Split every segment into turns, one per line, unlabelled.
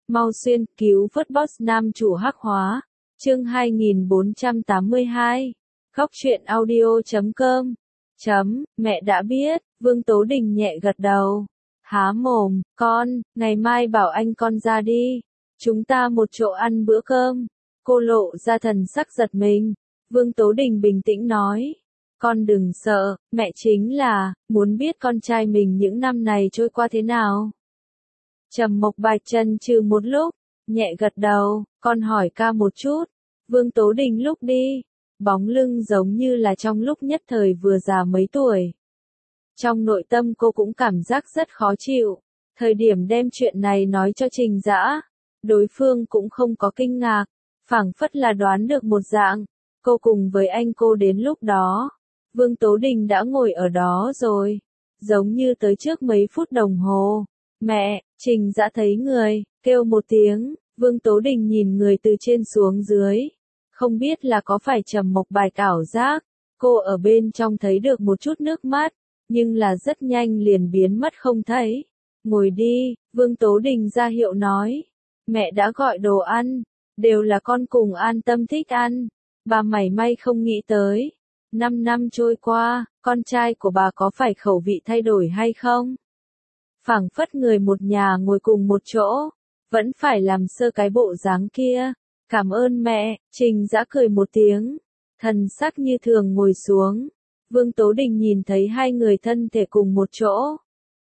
Mau xuyên cứu vớt boss nam chủ hắc hóa. Chương 2482. Góc truyện audio.com. Mẹ đã biết, Vương Tố Đình nhẹ gật đầu. Há mồm, con, ngày mai bảo anh con ra đi. Chúng ta một chỗ ăn bữa cơm. Cô lộ ra thần sắc giật mình. Vương Tố Đình bình tĩnh nói. Con đừng sợ, mẹ chính là, muốn biết con trai mình những năm này trôi qua thế nào. Trầm Mộc Bạch chần chừ một lúc, nhẹ gật đầu, con hỏi ca một chút. Vương Tố Đình lúc đi, bóng lưng giống như là trong lúc nhất thời vừa già mấy tuổi. Trong nội tâm cô cũng cảm giác rất khó chịu. Thời điểm đem chuyện này nói cho Trình Dã, đối phương cũng không có kinh ngạc, phảng phất là đoán được một dạng. Cô cùng với anh cô đến lúc đó, Vương Tố Đình đã ngồi ở đó rồi, giống như tới trước mấy phút đồng hồ. Mẹ, Trình Dã thấy người, kêu một tiếng, Vương Tố Đình nhìn người từ trên xuống dưới. Không biết là có phải Trầm Mộc Bạch ảo giác, cô ở bên trong thấy được một chút nước mắt, nhưng là rất nhanh liền biến mất không thấy. Ngồi đi, Vương Tố Đình ra hiệu nói. Mẹ đã gọi đồ ăn, đều là con cùng An Tâm thích ăn. Bà mảy may không nghĩ tới. 5 năm trôi qua, con trai của bà có phải khẩu vị thay đổi hay không? Phảng phất người một nhà ngồi cùng một chỗ, vẫn phải làm sơ cái bộ dáng kia. Cảm ơn mẹ, Trình Dã cười một tiếng, thần sắc như thường ngồi xuống. Vương Tố Đình nhìn thấy hai người thân thể cùng một chỗ.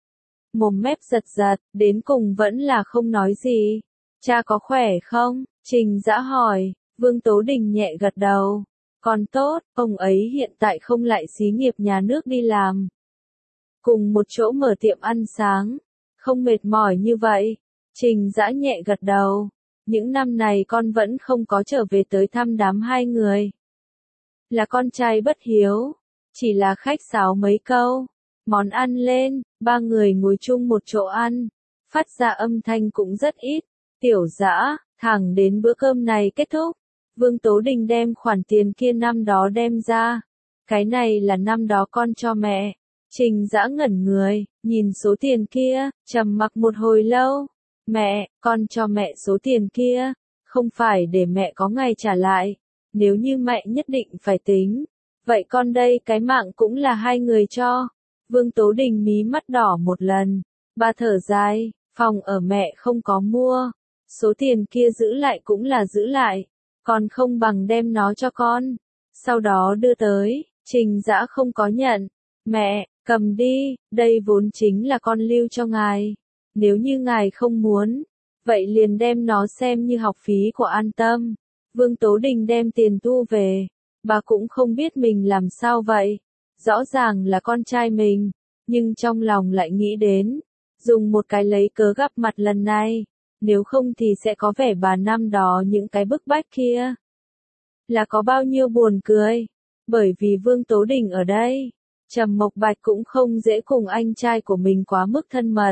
Mồm mép giật giật, đến cùng vẫn là không nói gì. Cha có khỏe không? Trình Dã hỏi, Vương Tố Đình nhẹ gật đầu. Còn tốt, ông ấy hiện tại không lại xí nghiệp nhà nước đi làm. Cùng một chỗ mở tiệm ăn sáng, không mệt mỏi như vậy. Trình Dã nhẹ gật đầu. Những năm này con vẫn không có trở về tới thăm đám hai người. Là con trai bất hiếu, chỉ là khách sáo mấy câu. Món ăn lên, ba người ngồi chung một chỗ ăn, phát ra âm thanh cũng rất ít. Tiểu Dã, thẳng đến bữa cơm này kết thúc, Vương Tố Đình đem khoản tiền kia năm đó đem ra. Cái này là năm đó con cho mẹ. Trình Dã ngẩn người, nhìn số tiền kia, trầm mặc một hồi lâu. Mẹ, con cho mẹ số tiền kia, không phải để mẹ có ngày trả lại. Nếu như mẹ nhất định phải tính, vậy con đây cái mạng cũng là hai người cho. Vương Tố Đình mí mắt đỏ một lần, bà thở dài, phòng ở mẹ không có mua. Số tiền kia giữ lại cũng là giữ lại, còn không bằng đem nó cho con. Sau đó đưa tới, Trình Dã không có nhận. Mẹ, cầm đi, đây vốn chính là con lưu cho ngài. Nếu như ngài không muốn, vậy liền đem nó xem như học phí của An Tâm. Vương Tố Đình đem tiền thu về, bà cũng không biết mình làm sao vậy. Rõ ràng là con trai mình, nhưng trong lòng lại nghĩ đến, dùng một cái lấy cớ gặp mặt lần này, nếu không thì sẽ có vẻ bà năm đó những cái bức bách kia. Là có bao nhiêu buồn cười, bởi vì Vương Tố Đình ở đây, Trầm Mộc Bạch cũng không dễ cùng anh trai của mình quá mức thân mật.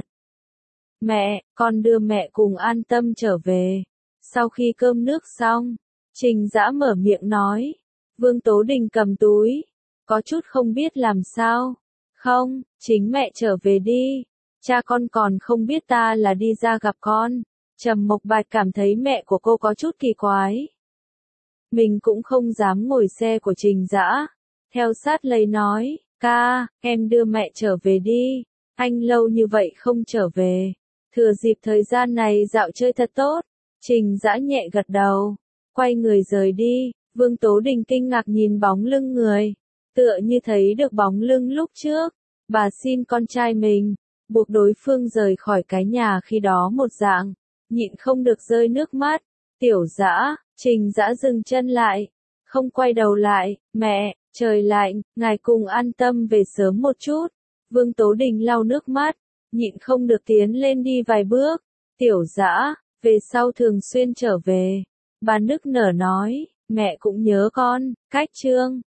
Mẹ, con đưa mẹ cùng An Tâm trở về. Sau khi cơm nước xong, Trình Dã mở miệng nói. Vương Tố Đình cầm túi, có chút không biết làm sao. Không, chính mẹ trở về đi. Cha con còn không biết ta là đi ra gặp con. Trầm Mộc Bạch cảm thấy mẹ của cô có chút kỳ quái. Mình cũng không dám ngồi xe của Trình Dã. Theo sát lấy nói, ca, em đưa mẹ trở về đi. Anh lâu như vậy không trở về. Thừa dịp thời gian này dạo chơi thật tốt. Trình Dã nhẹ gật đầu, quay người rời đi. Vương Tố Đình kinh ngạc nhìn bóng lưng người, tựa như thấy được bóng lưng lúc trước. Bà xin con trai mình, buộc đối phương rời khỏi cái nhà khi đó một dạng, nhịn không được rơi nước mắt. Tiểu Dã, Trình Dã dừng chân lại, không quay đầu lại. Mẹ, trời lạnh, ngài cùng An Tâm về sớm một chút. Vương Tố Đình lau nước mắt, nhịn không được tiến lên đi vài bước. Tiểu Dã, về sau thường xuyên trở về. Bà nức nở nói, mẹ cũng nhớ con. Cách chương